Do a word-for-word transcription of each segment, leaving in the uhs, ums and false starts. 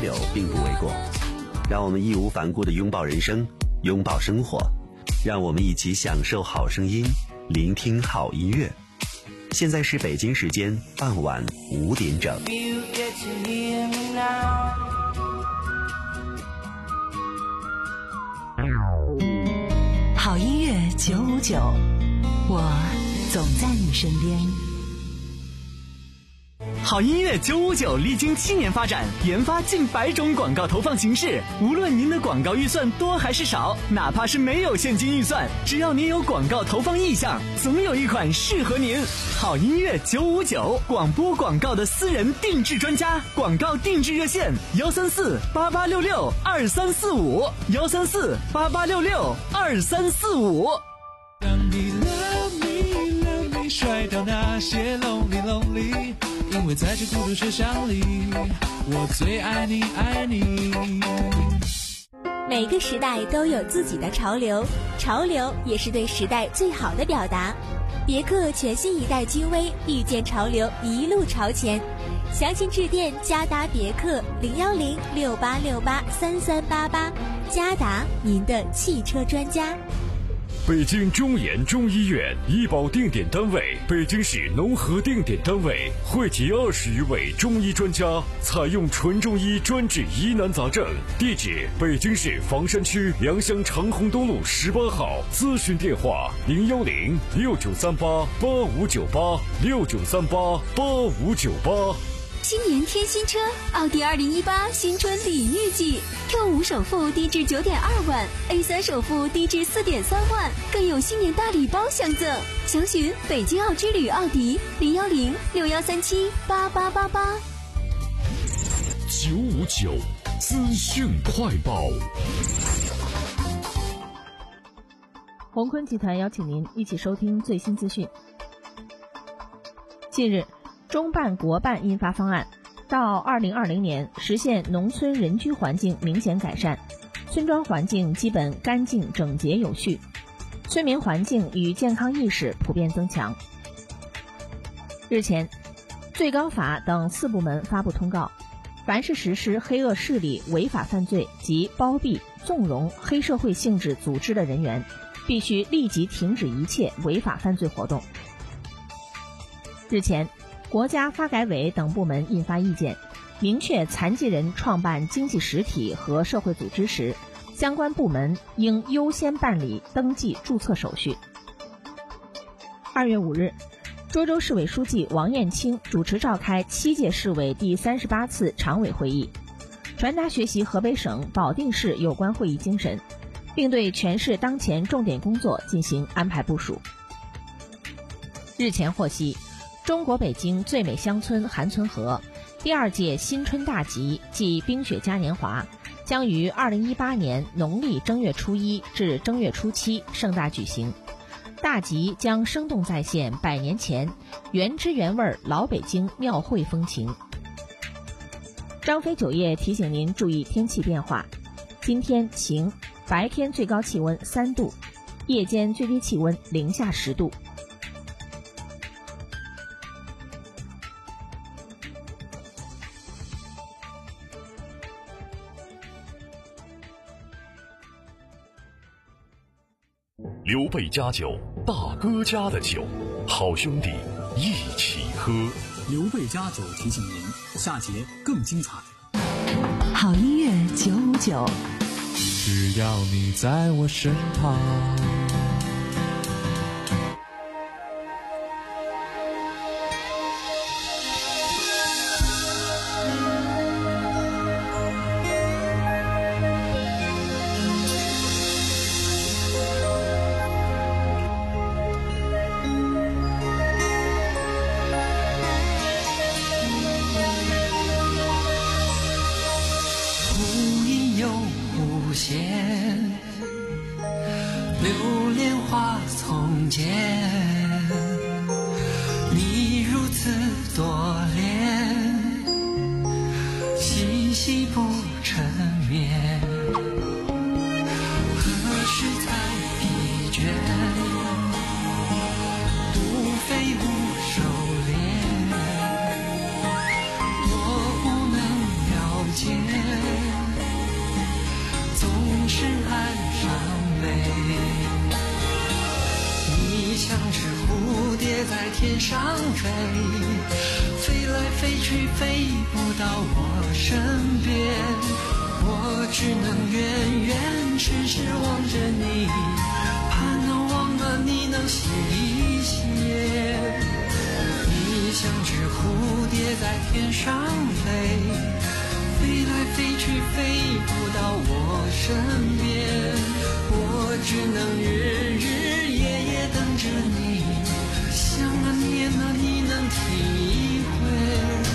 流并不为过。让我们义无反顾地拥抱人生，拥抱生活，让我们一起享受好声音，聆听好音乐。现在是北京时间傍晚五点整。 好音乐九五九，我总在你身边。 好音乐九五九历经七年发展，研发近百种广告投放形式。无论您的广告预算多还是少，哪怕是没有现金预算，只要您有广告投放意向，总有一款适合您。好音乐九五九，广播广告的私人定制专家，广告定制热线：幺三四八八六六二三四五，幺三四八八六六二三四五。 当你 love me love me 甩掉那些 lonely lonely，因为在这孤独世上里，我最爱你爱你。 每个时代都有自己的潮流，潮流也是对时代最好的表达。别克全新一代君威，遇见潮流，一路朝前。详情致电嘉达别克零幺零六八六八三三八八，嘉达，您的汽车专家。 北京中研中医院医保定点单位，北京市农合定点单位，汇集二十余位中医专家，采用纯中医专治疑难杂症。地址：北京市房山区良乡长虹东路十八号。咨询电话：零幺零六九三八八五九八六九三八八五九八。 新年添新车，奥迪二零一八新春礼遇季 ，Q 五首付低至九点二万 ，A 三首付低至四点三万，更有新年大礼包相赠。详询北京奥之旅奥迪零幺零六幺三七八八八八。 九五九资讯快报。 宏坤集团邀请您一起收听最新资讯。近日，中办国办印发方案，到二零二零年实现农村人居环境明显改善，村庄环境基本干净整洁有序，村民环境与健康意识普遍增强。日前，最高法等四部门发布通告，凡是实施黑恶势力违法犯罪及包庇、纵容黑社会性质组织的人员，必须立即停止一切违法犯罪活动。日前，国家发改委等部门印发意见，明确残疾人创办经济实体和社会组织时，相关部门应优先办理登记注册手续。二月五日，涿州市委书记王艳清主持召开七届市委第三十八次常委会议，传达学习河北省保定市有关会议精神，并对全市当前重点工作进行安排部署。日前获悉，中国北京最美乡村韩村河第二届新春大集暨冰雪嘉年华将于二零一八年农历正月初一至正月初七盛大举行。大集将生动再现百年前原汁原味老北京庙会风情。张飞酒业提醒您注意天气变化，今天晴，白天最高气温三度，夜间最低气温零下十度。 刘备家酒，大哥家的酒，好兄弟一起喝。 刘备家酒提醒您，下节更精彩。 好音乐九五九， 只要你在我身旁。 无限，流连花丛间，你如此多恋，细细不成眠，何时才疲倦？不飞不收敛，我不能了解。 天上飞，飞来飞去飞不到我身边，我只能远远痴痴望着你，盼能忘了你能歇一歇。你像只蝴蝶在天上飞，飞来飞去飞不到我身边，我只能日日夜夜等着你，想啊念啊你能体会。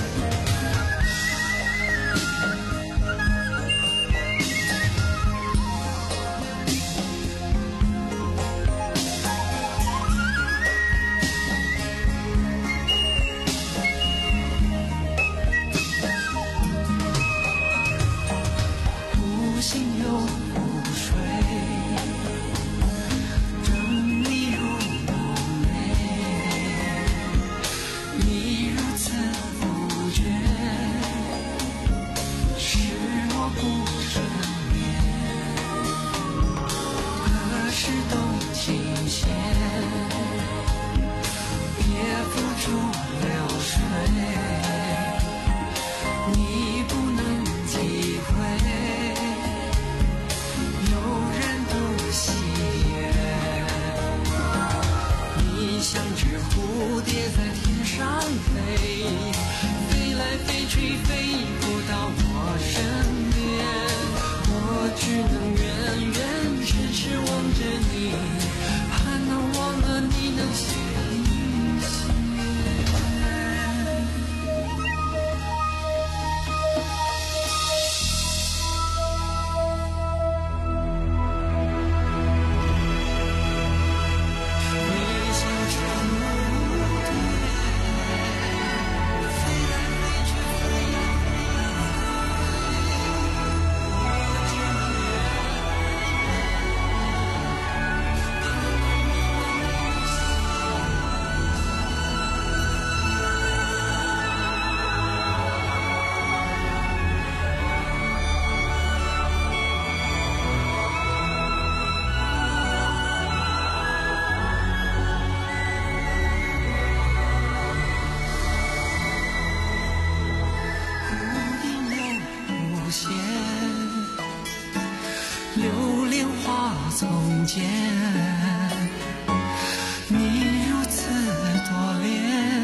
你如此多恋，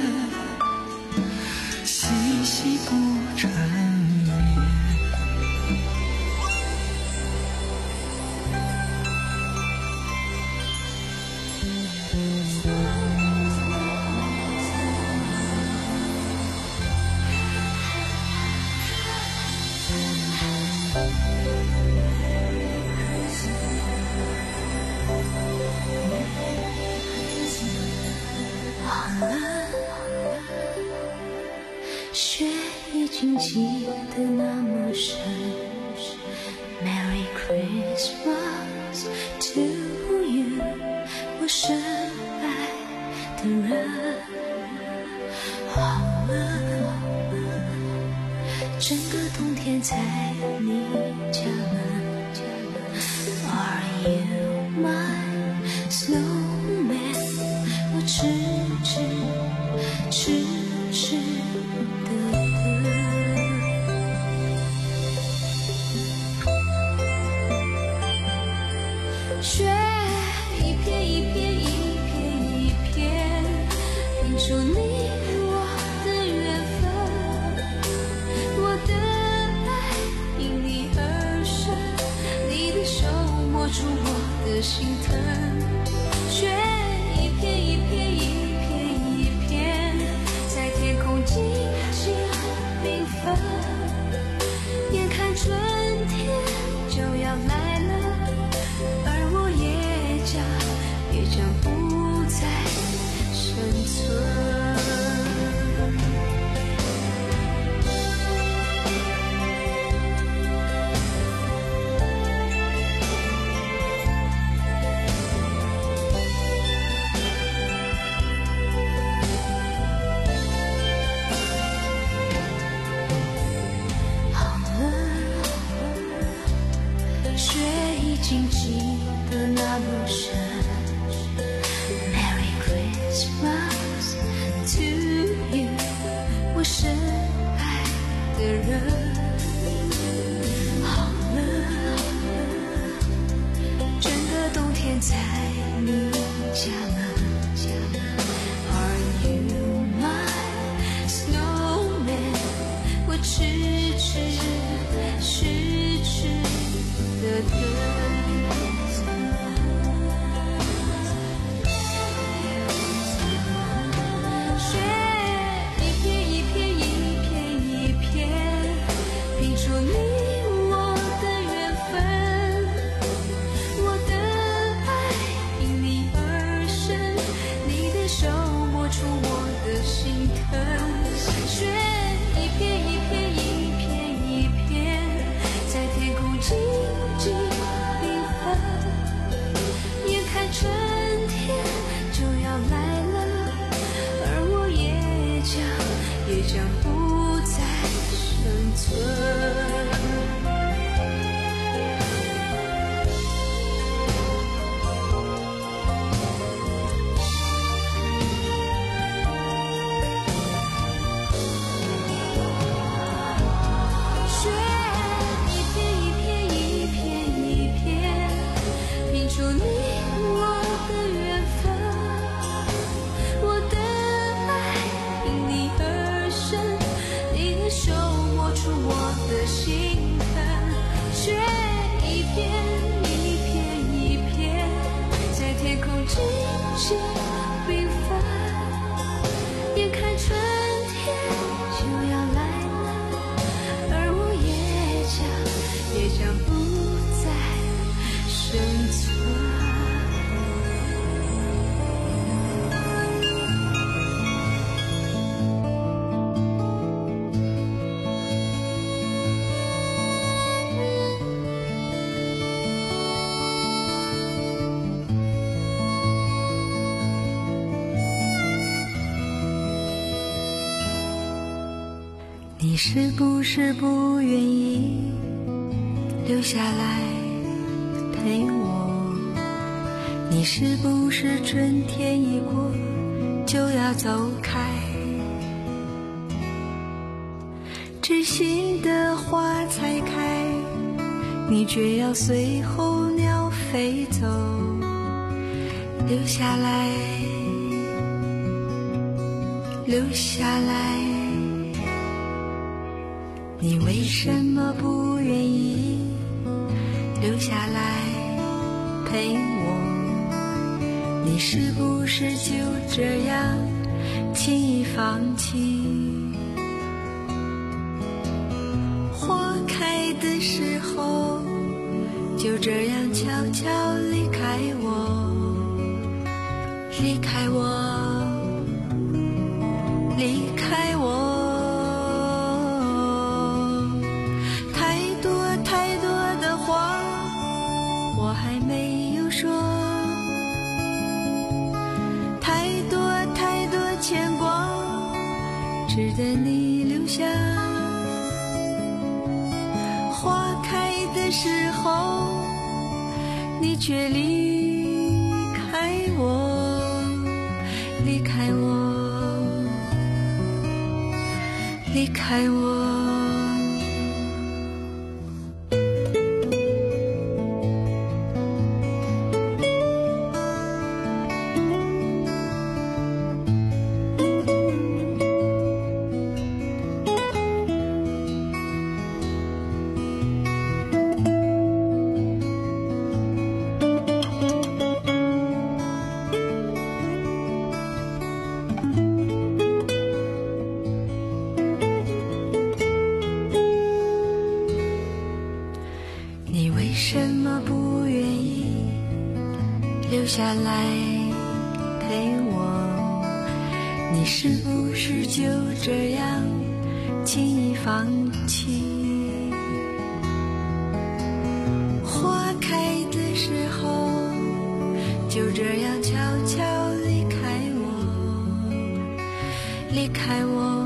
细细不缠绵。 雪已经积得那么深 Merry Christmas to you 我深爱的人好了整个冬天在你家门 Are you my snowman 我痴痴痴痴雪一片一片一片一片拼出你我的缘分我的爱因你而生也将不再生存。 你是不是不愿意留下来陪我？你是不是春天一过就要走开？知心的花才开，你却要随候鸟飞走。留下来，留下来，你为什么不愿意留下来陪我？你是不是就这样轻易放弃？花开的时候就这样悄悄离开我，离开我，离开我。值得你留下，花开的时候，你却离开我，离开我，离开我。留下来陪我，你是不是就这样轻易放弃？花开的时候就这样悄悄离开我，离开我，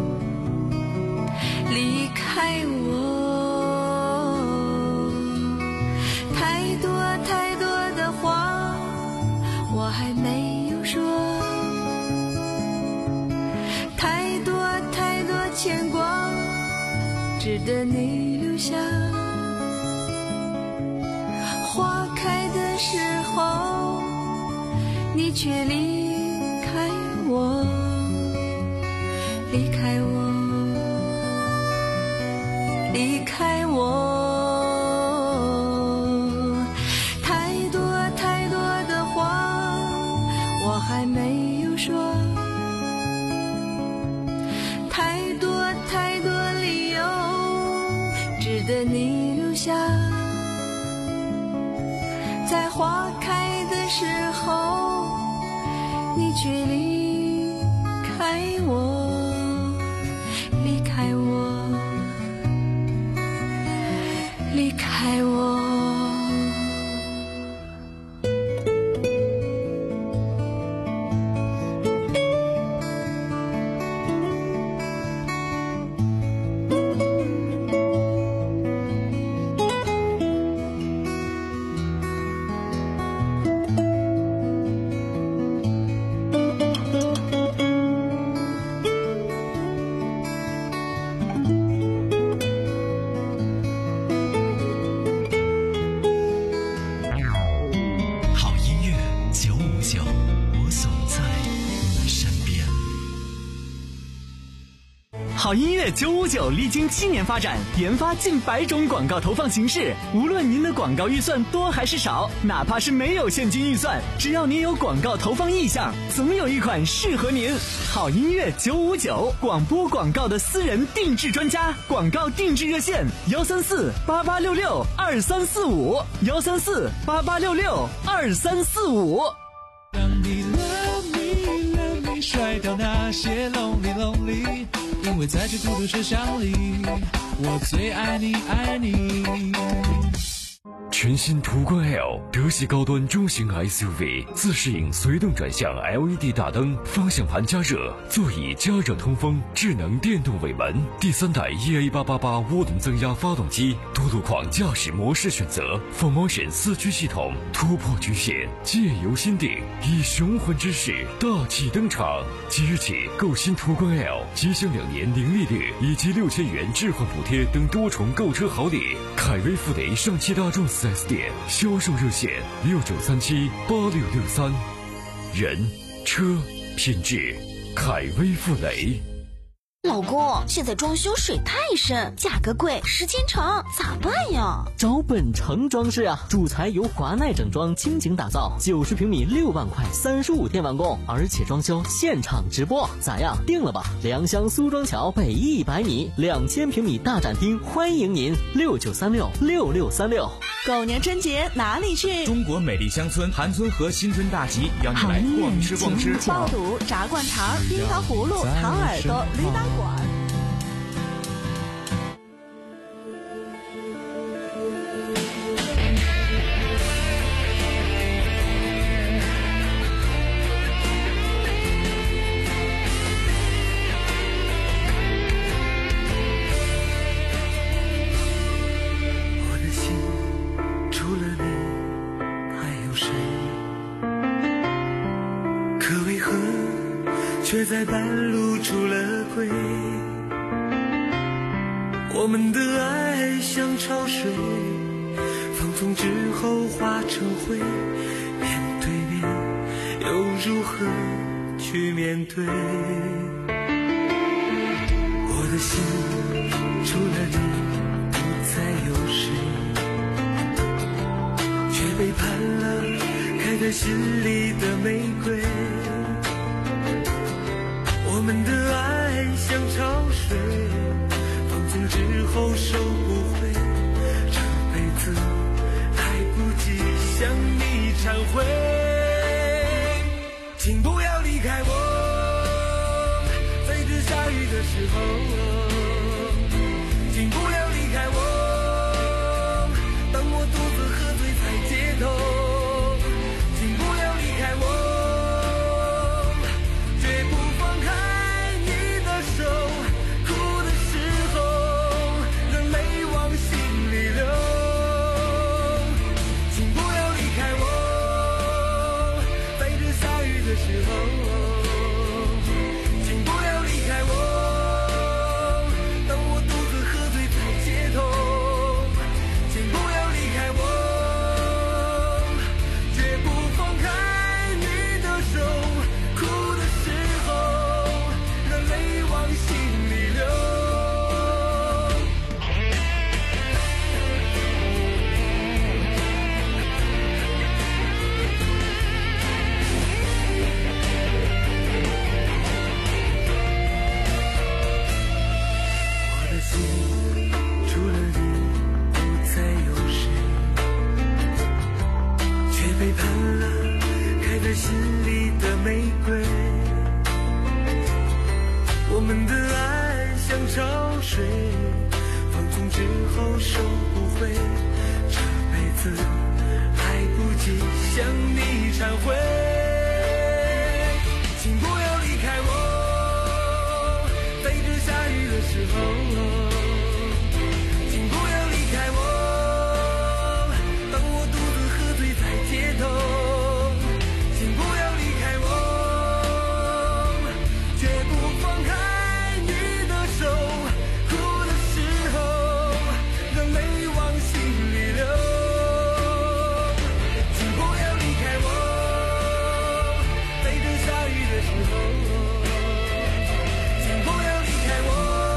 离开我。太多太多的话我还没有说，太多太多牵挂值得你留下。花开的时候你却离开我，离开我，离开我。还没有说，太多太多理由值得你留下。在花开的时候你却离开我，离开我，离开我。 好音乐九五九历经七年发展，研发近百种广告投放形式。无论您的广告预算多还是少，哪怕是没有现金预算，只要您有广告投放意向，总有一款适合您。好音乐九五九，广播广告的私人定制专家，广告定制热线：幺三四八八六六二三四五，幺三四八八六六二三四五。 让你 love me love me 甩掉那些 lonely lonely， 因为在这孤独车厢里，我最爱你爱你。 全新途观 L 德系高端中型 S U V， 自适应随动转向 L E D 大灯，方向盘加热，座椅加热通风，智能电动尾门，第三代 E A 八八八涡轮增压发动机，多路况驾驶模式选择 ，four motion 四驱系统，突破局限，借由心定，以雄浑之势大气登场。即日起购新途观 L， 即享两年零利率以及六千元置换补贴等多重购车好礼。凯威富雷上汽大众四 S 店销售热线六九三七八六六三，人车品质，凯威富雷。 老公，现在装修水太深，价格贵，时间长，咋办呀？ 找本城装饰啊，主材由华奈整装倾情打造，九十平米六万块，三十五天完工，而且装修现场直播，咋样？定了吧？良乡苏庄桥北一百米，两千平米大展厅，欢迎您，六九三六六六三六。 狗年春节哪里去？ 中国美丽乡村韩村和新春大集，邀你来逛吃逛吃， 爆肚、炸灌肠、冰糖葫芦、糖耳朵、驴打滚。 却在半路出了轨，我们的爱像潮水，放纵之后化成灰，面对面又如何去面对？我的心除了你不再有谁，却背叛了开在心里的玫瑰。我们的爱像潮水，放纵之后收不回，这辈子来不及向你忏悔。请不要离开我，在这下雨的时候，请不要离开我，当我独自喝醉在街头，请不要离开我，绝不放开手，哭的时候让泪往心里流，请不要离开我，在这下雨的时候，请不要离开我，当我独自喝醉在街头，请不要离开我，绝不放开你的手，哭的时候让泪往心里流。我的心除了你不再有谁，却背叛了开在心里的玫瑰。我们的爱像潮水，放纵之后收不回，这辈子来不及向你忏悔。请不要离开我，在这下雨的时候，请不要离开我，当我独自喝醉在街头，请不要离开我，绝不放开时候，请不要离开我。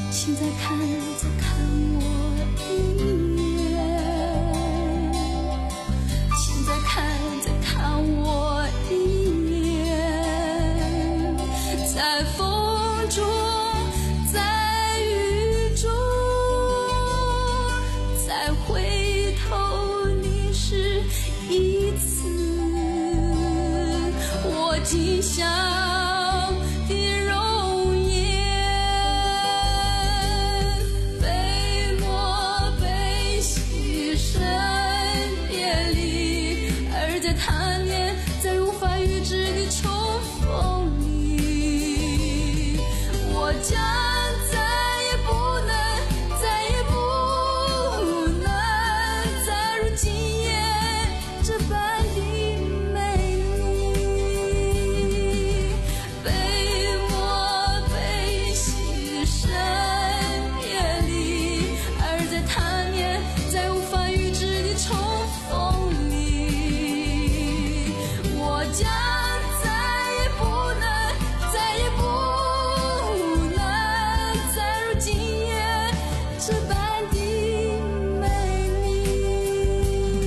请再看再看我一眼，请再看再看我一眼，在风中在雨中再回头凝视一次我今宵的容颜，被漠被牺牲别离，而在他年在无法预知的重逢里，我将再也不能再也不能再如今夜这般的美丽，被漠被牺牲别离，而在他年在无法预知的重逢里，我将再也不能再也不能再如今夜这般的美丽。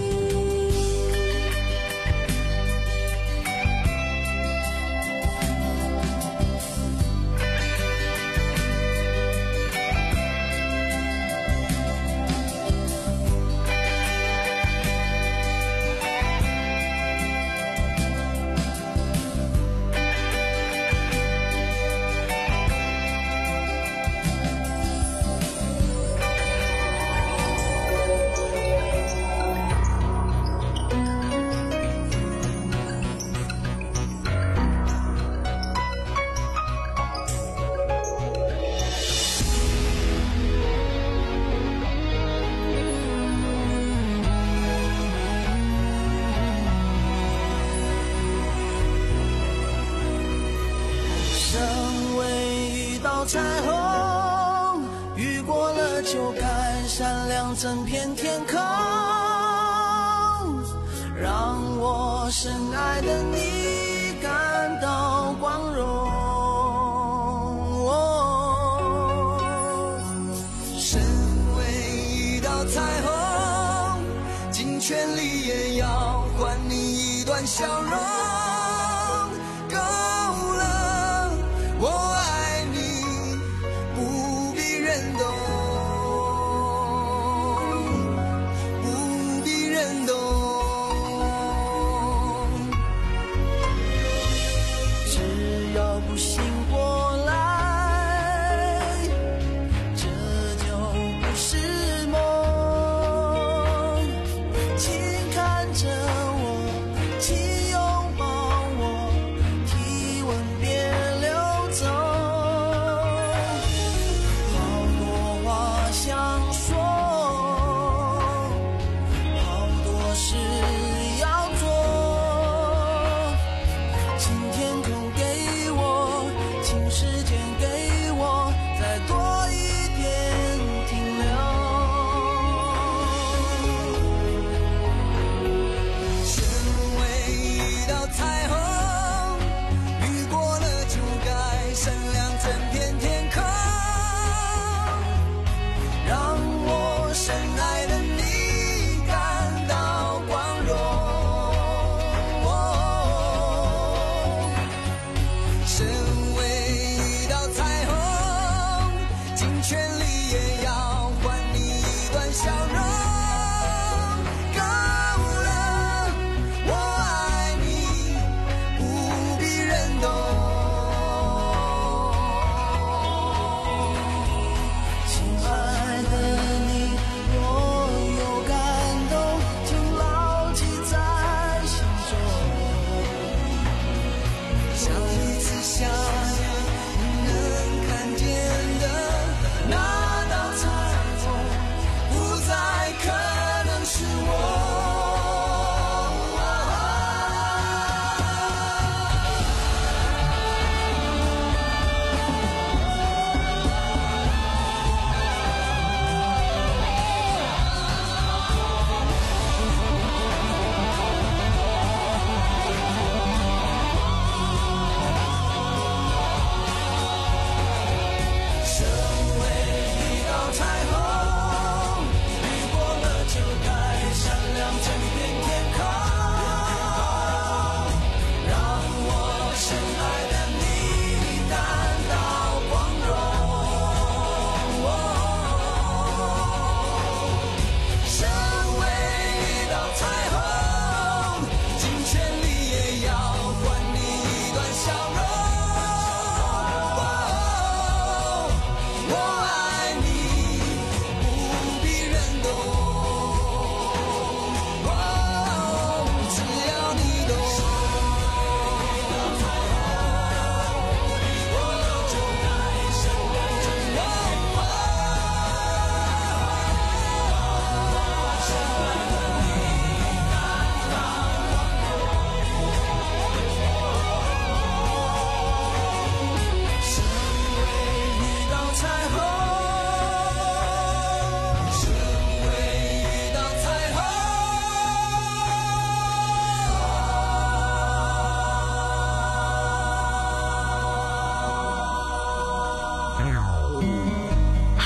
身为一道彩虹，遇过了就该闪亮整片天空，让我深爱的你感到光荣。哦，身为一道彩虹，尽全力也要还你一段笑容。够了，我爱你，不必人懂，不必人懂。只要不醒过来，这就不是梦。请看着我，请拥抱我，体温别流走。好多话想说，好多事要做。请天空给我，请时间给我，再多一点停留。身为一道彩虹，遇过了就该闪亮整片天空，让我深爱的你感到光荣。身为一道彩虹，尽全力也要还你一段笑容。够了，我爱你，不必人懂。亲爱的你，若有感动，请牢记在心中。像一次下雨，你能看见的那道彩虹，不再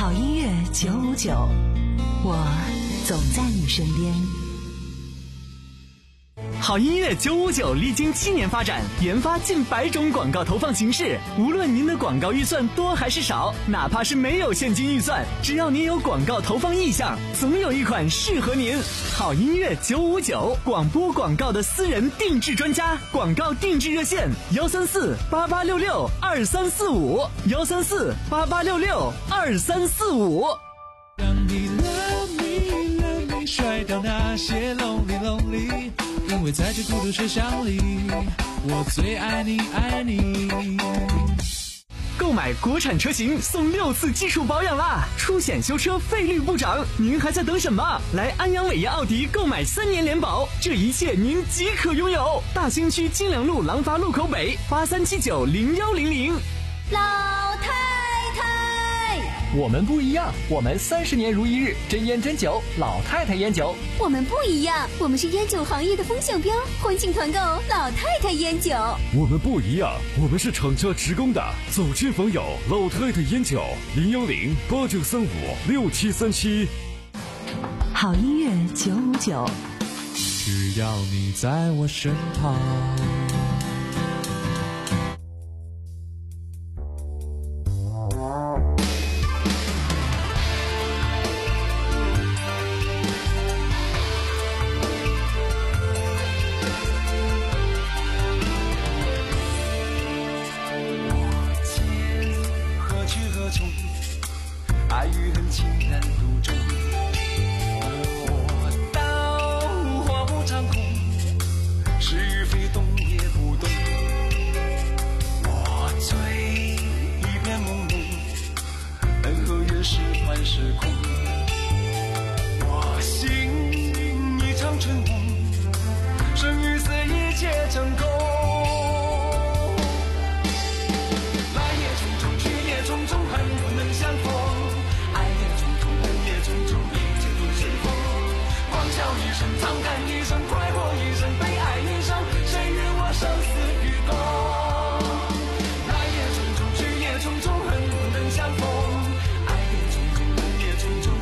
好音乐九五九，我总在你身边。 好音乐九五九历经七年发展，研发近百种广告投放形式。无论您的广告预算多还是少，哪怕是没有现金预算，只要您有广告投放意向，总有一款适合您。好音乐九五九，广播广告的私人定制专家，广告定制热线：幺三四八八六六二三四五，幺三四八八六六二三四五。 让你 love me love me 甩掉那些 lonely lonely， 因为在这孤独车厢里，我最爱你爱你。 购买国产车型送六次基础保养啦，出险修车费率不涨，您还在等什么？来安阳伟业奥迪购买三年联保，这一切您即可拥有。大兴区金良路廊坊路口北八三七九零幺零零。 老太太， 我们不一样，我们三十年如一日，真烟真酒，老太太烟酒。 我们不一样，我们是烟酒行业的风向标，欢庆团购老太太烟酒。 我们不一样，我们是厂家直供的，走亲访友，老太太烟酒，零幺零八九三五六七三七。 好音乐九五九， 只要你在我身旁。 爱与恨情难独钟，我刀划不长空，是与非动也不动。我醉一片朦胧，恩和怨是幻是空。我醒一场春梦，生与死一切成空。来也匆匆，去也匆匆，恨不能相逢。笑一声，长叹一声，快活一生，悲哀一生，谁与我生死与共？来也匆匆，去也匆匆，恨不能相逢。爱也匆匆，恨也匆匆，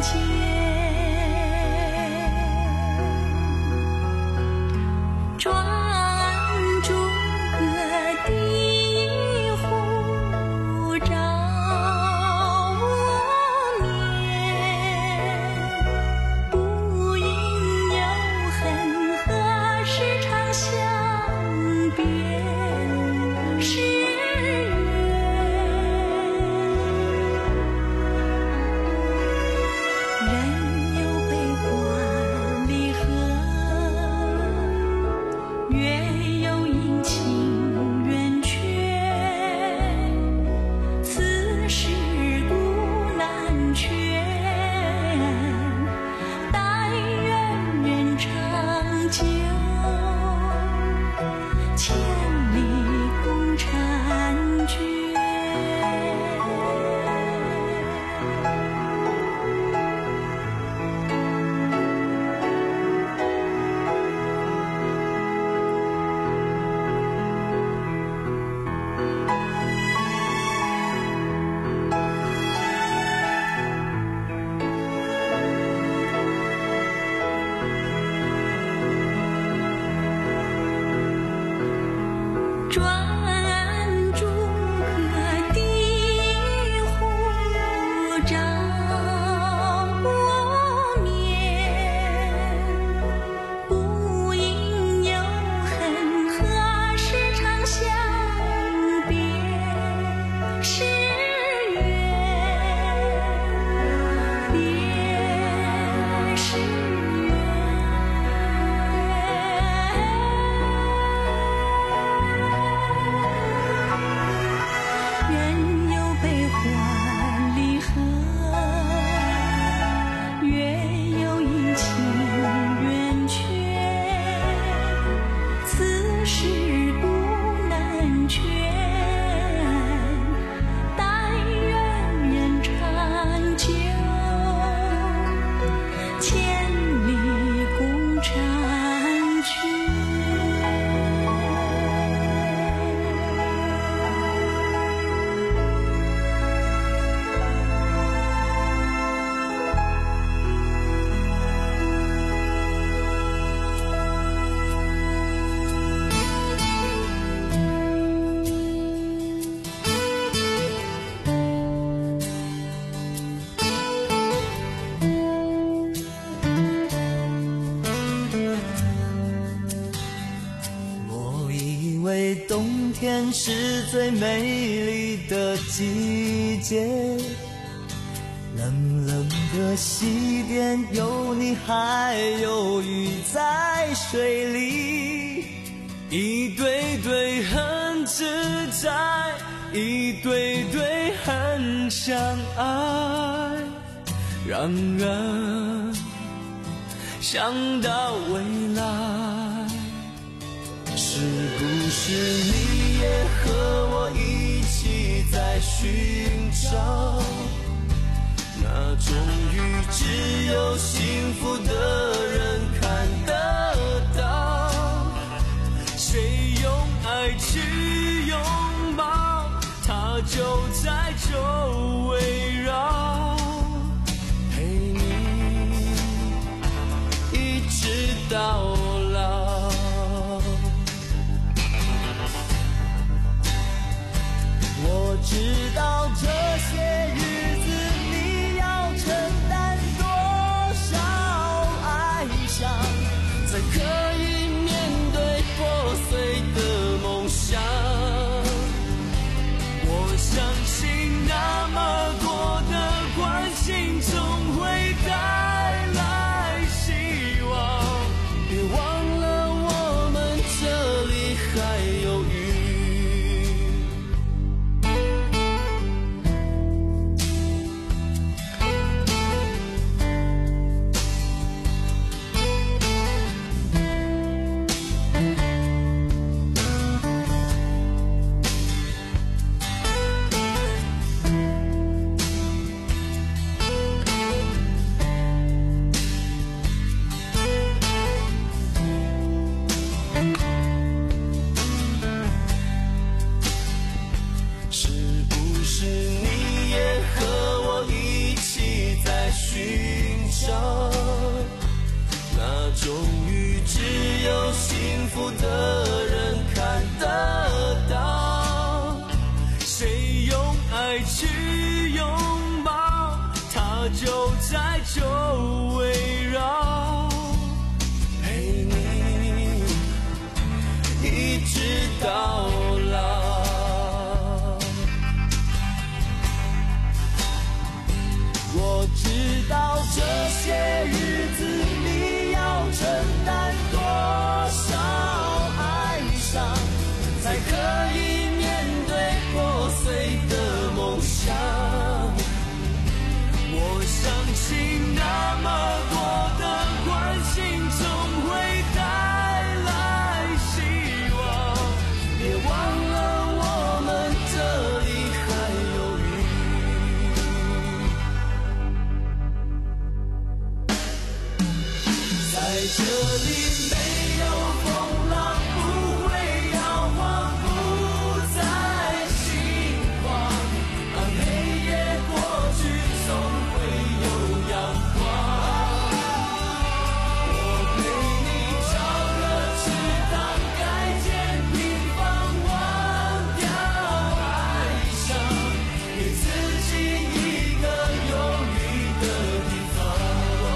冬天是最美丽的季节，冷冷的西边有你还有鱼在水里，一对对很自在，一对对很相爱，让人想到未来。是不是你也和我一起在寻找那终于只有幸福的人看得到？谁用爱去拥抱，它就在周围绕，陪你一直到老。我知道这些日子你要承担多少哀伤，才可以面对破碎的梦想。我相信那么多的关心总会带来希望，别终于只有幸福的人看得到，谁用爱去拥抱，它就在周围绕，陪你一直到老。我知道这些日子你要承担多少哀伤，才可以面对破碎的梦想。我相信那么多的关心总会带来希望，别忘了我们这里还有雨。在这里没有风浪，不会摇晃，不再心慌，当黑夜过去总会有阳光。我陪你找个池塘，盖间平房，忘掉哀伤，给自己一个有雨的地方。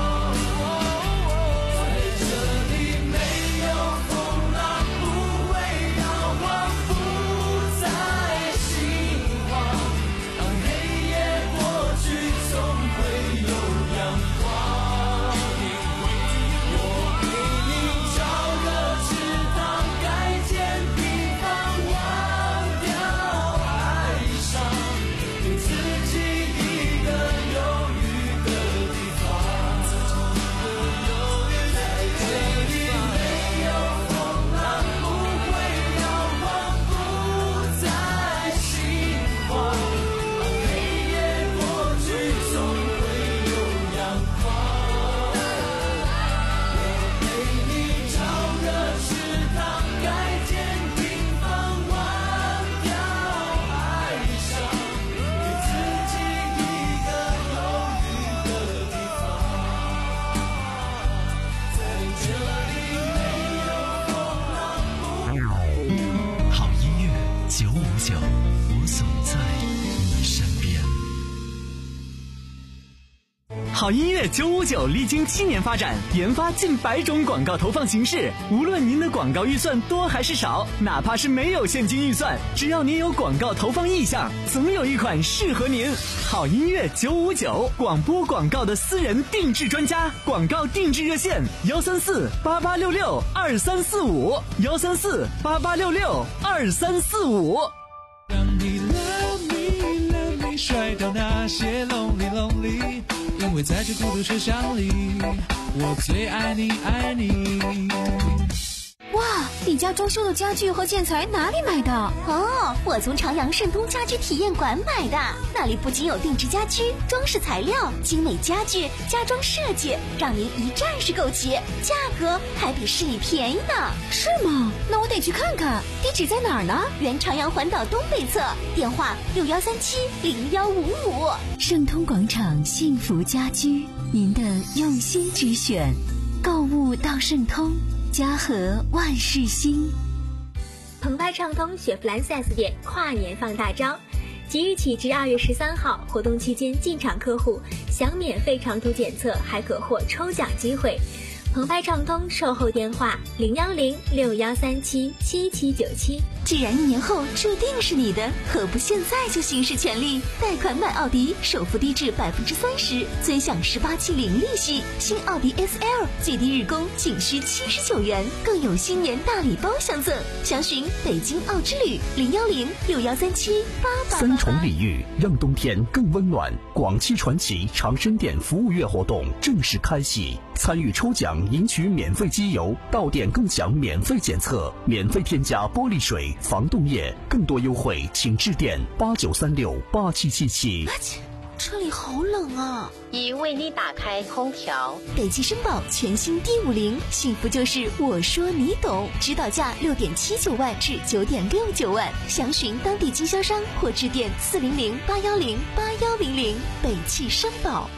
好音乐九五九历经七年发展，研发近百种广告投放形式。无论您的广告预算多还是少，哪怕是没有现金预算，只要您有广告投放意向，总有一款适合您。好音乐九五九，广播广告的私人定制专家，广告定制热线：幺三四八八六六二三四五，幺三四八八六六二三四五。 让你 love me love me 甩掉那些 lonely lonely， 因为在这孤独车厢里，我最爱你爱你。 哇，你家装修的家具和建材哪里买的？ 哦，我从朝阳盛通家居体验馆买的，那里不仅有定制家居、装饰材料、精美家具、家装设计，让您一站式购齐，价格还比市里便宜呢。 是吗？那我得去看看。地址在哪儿呢？ 原朝阳环岛东北侧，电话六幺三七零幺五五。 盛通广场幸福家居，您的用心之选，购物到盛通。家和万事兴。 澎湃畅通雪佛兰 四 S 店跨年放大招，即日起至二月十三号，活动期间进场客户享免费长途检测，还可获抽奖机会。澎湃畅通售后电话零幺零六幺三七七七九七。 既然一年后注定是你的，何不现在就行使权利？贷款买奥迪，首付低至百分之三十，尊享十八期零利息。新奥迪 S L 最低日供仅需七十九元，更有新年大礼包相赠。详询北京奥之旅零幺零六幺三七八八八八。 三重礼遇，让冬天更温暖。广汽传祺长生店服务月活动正式开启，参与抽奖赢取免费机油，到店更享免费检测，免费添加玻璃水、防冻液，更多优惠请致电八九三六八七七七。 车里好冷啊！ 已为你打开空调。 北汽绅宝全新 D 五零，幸福就是我说你懂，指导价六点七九万至九点六九万，详询当地经销商或致电四零零八幺零八幺零零。北汽绅宝。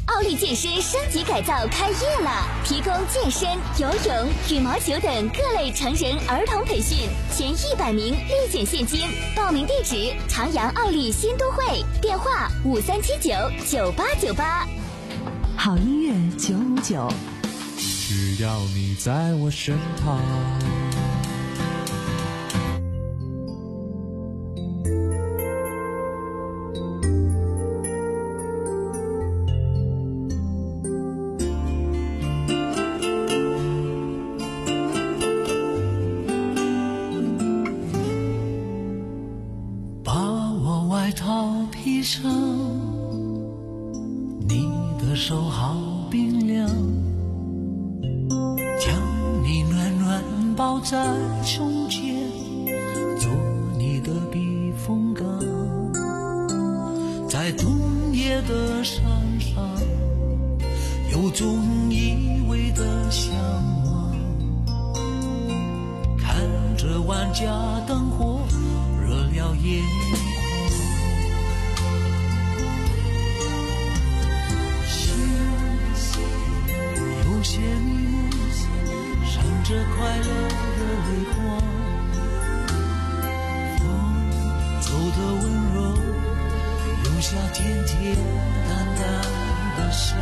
奥利健身升级改造开业了，提供健身、游泳、羽毛球等各类成人儿童培训，前一百名立减现金。报名地址：长阳奥利新都会，电话五三七九九八九八。 好音乐九五九， 只要你在我身旁。 手好冰凉，将你暖暖抱在胸前，做你的避风港。在冬夜的山上，有种依偎的向往，看着万家灯火热了眼眶。有些迷蒙，闪着快乐的泪光。风走的温柔，留下甜甜淡淡的香。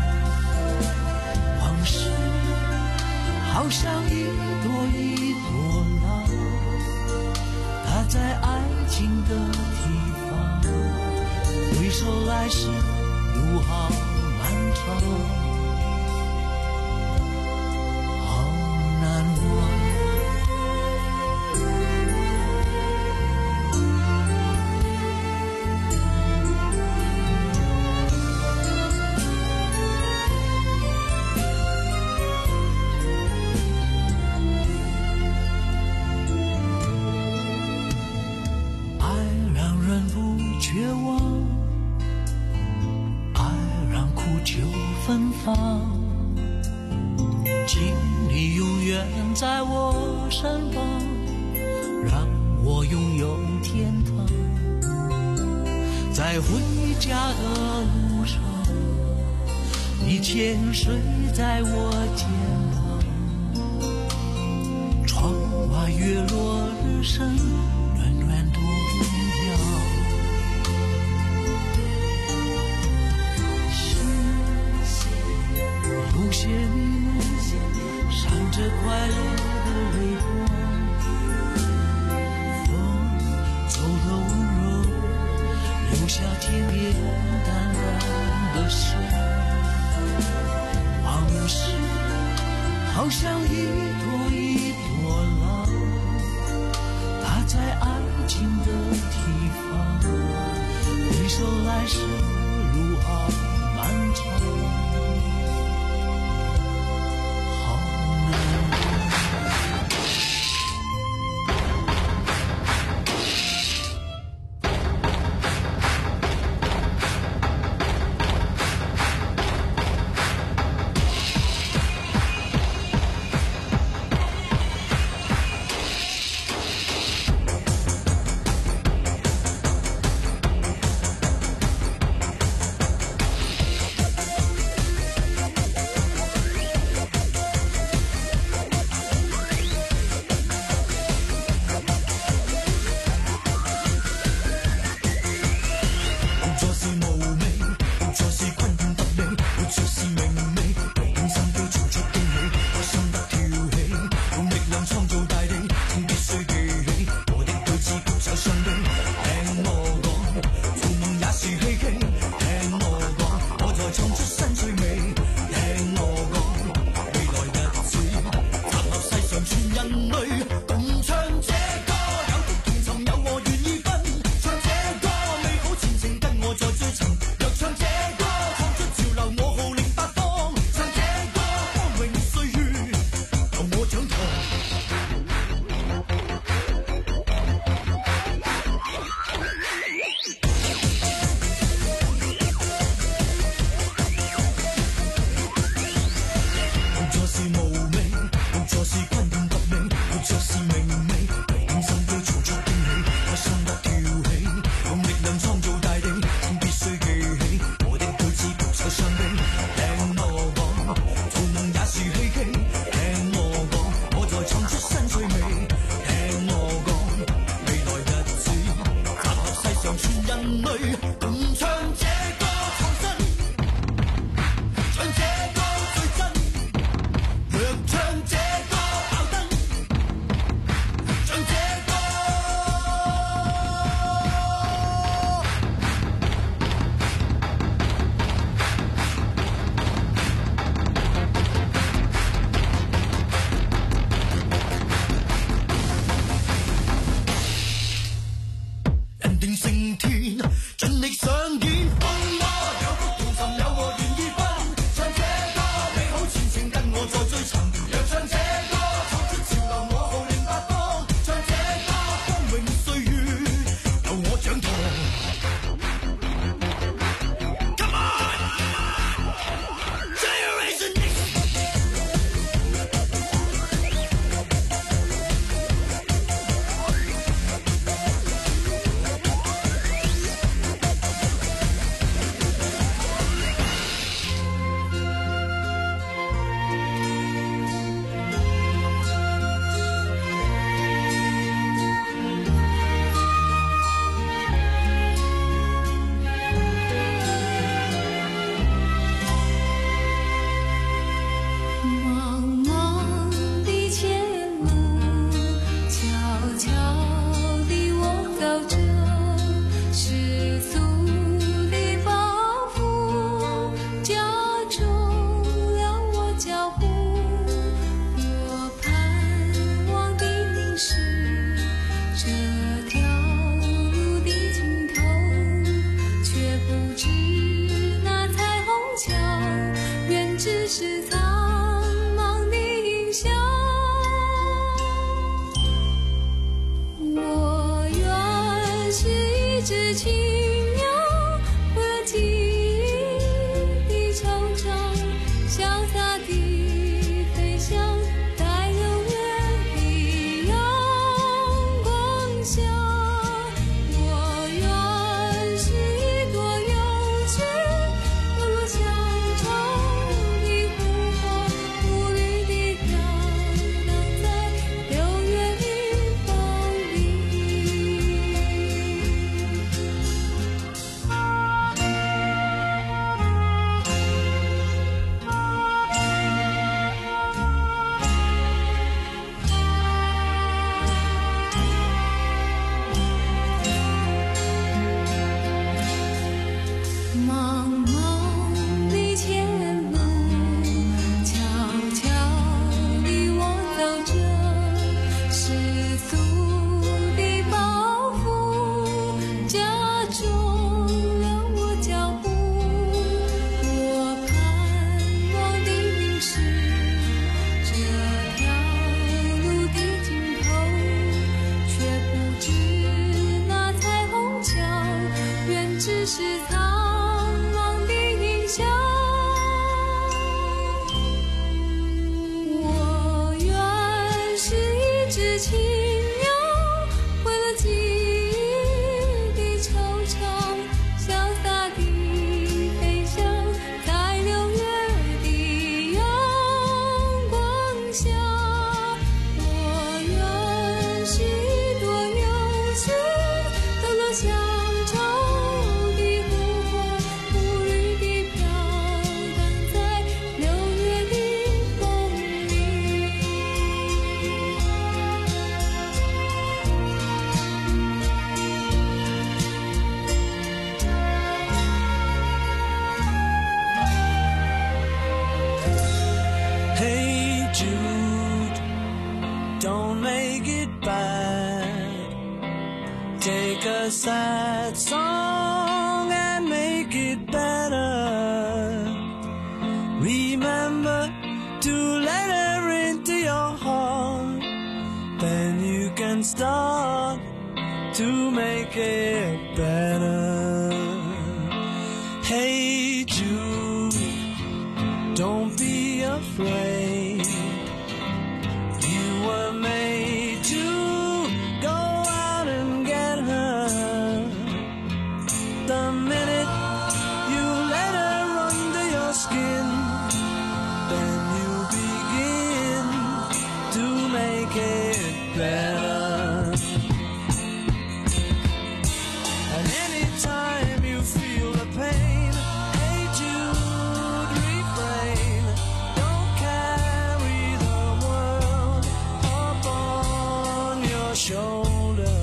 往事好像一朵一朵浪，它在爱情的地方。回首来时，路好漫长。绝望，爱让苦酒芬芳，请你永远在我身旁，让我拥有天堂。在回家的路上，你潜睡在我肩膀，窗外月落日升，暖暖度秒。有些迷蒙，闪着快乐的泪光。风走的温柔，留下甜甜淡淡的香。往事好像一朵一朵浪，它在爱情的地方。回首来时，路好漫长。 唱這是苍茫的影像。我愿是一只青鸟，为了记忆的惆怅，潇洒地飞翔，在六月的阳光下。我愿是一朵幼枝，落落乡愁的湖泊，无虑地飘荡在六月的风里。茫茫的前路，悄悄地我走着，世俗的包袱加重了我脚步。我盼望的明是这条路的尽头，却不知那彩虹桥原只是苍茫的影像。我愿是一只青鸟，为了记忆的惆怅，潇洒地飞翔在六月的阳光下。我愿是一朵幼枝，抖落乡愁的湖泊，无虑地飘荡在六月的风里。 Hey Jude, don't make it bad. Take a sad song and make it better. Remember to let her into your heart. Then you can start to make it better. Hey Jude, don't be afraid. You were made to go out and get her. The minute you let her under your skin, then you begin to make it better. And anytime you feel the pain, hey Jude, refrain. Don't carry the world upon your shoulder.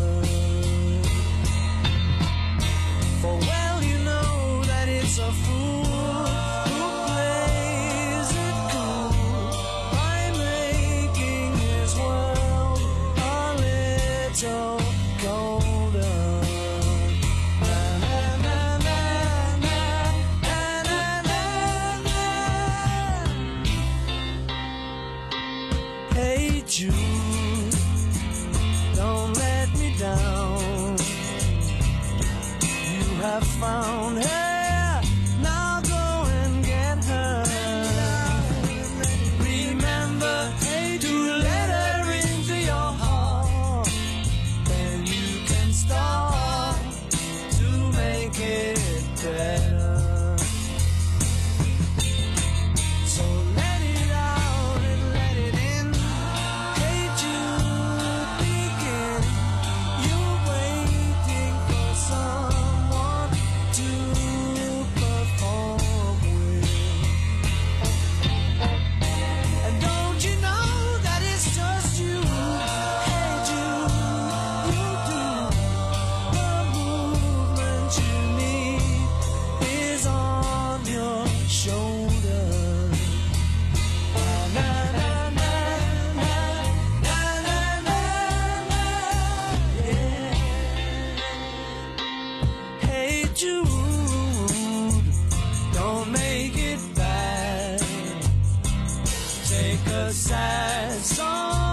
For well you know that it's a fool who plays it cool by making his world a little colder. Na, na, na, na, na, na, na, na, na. Hey Jude, don't let me down. You have found her, now go and get her. Remember to let her into your heart. Then you can start to make it better. So let it out and let it in. Hey a sad song.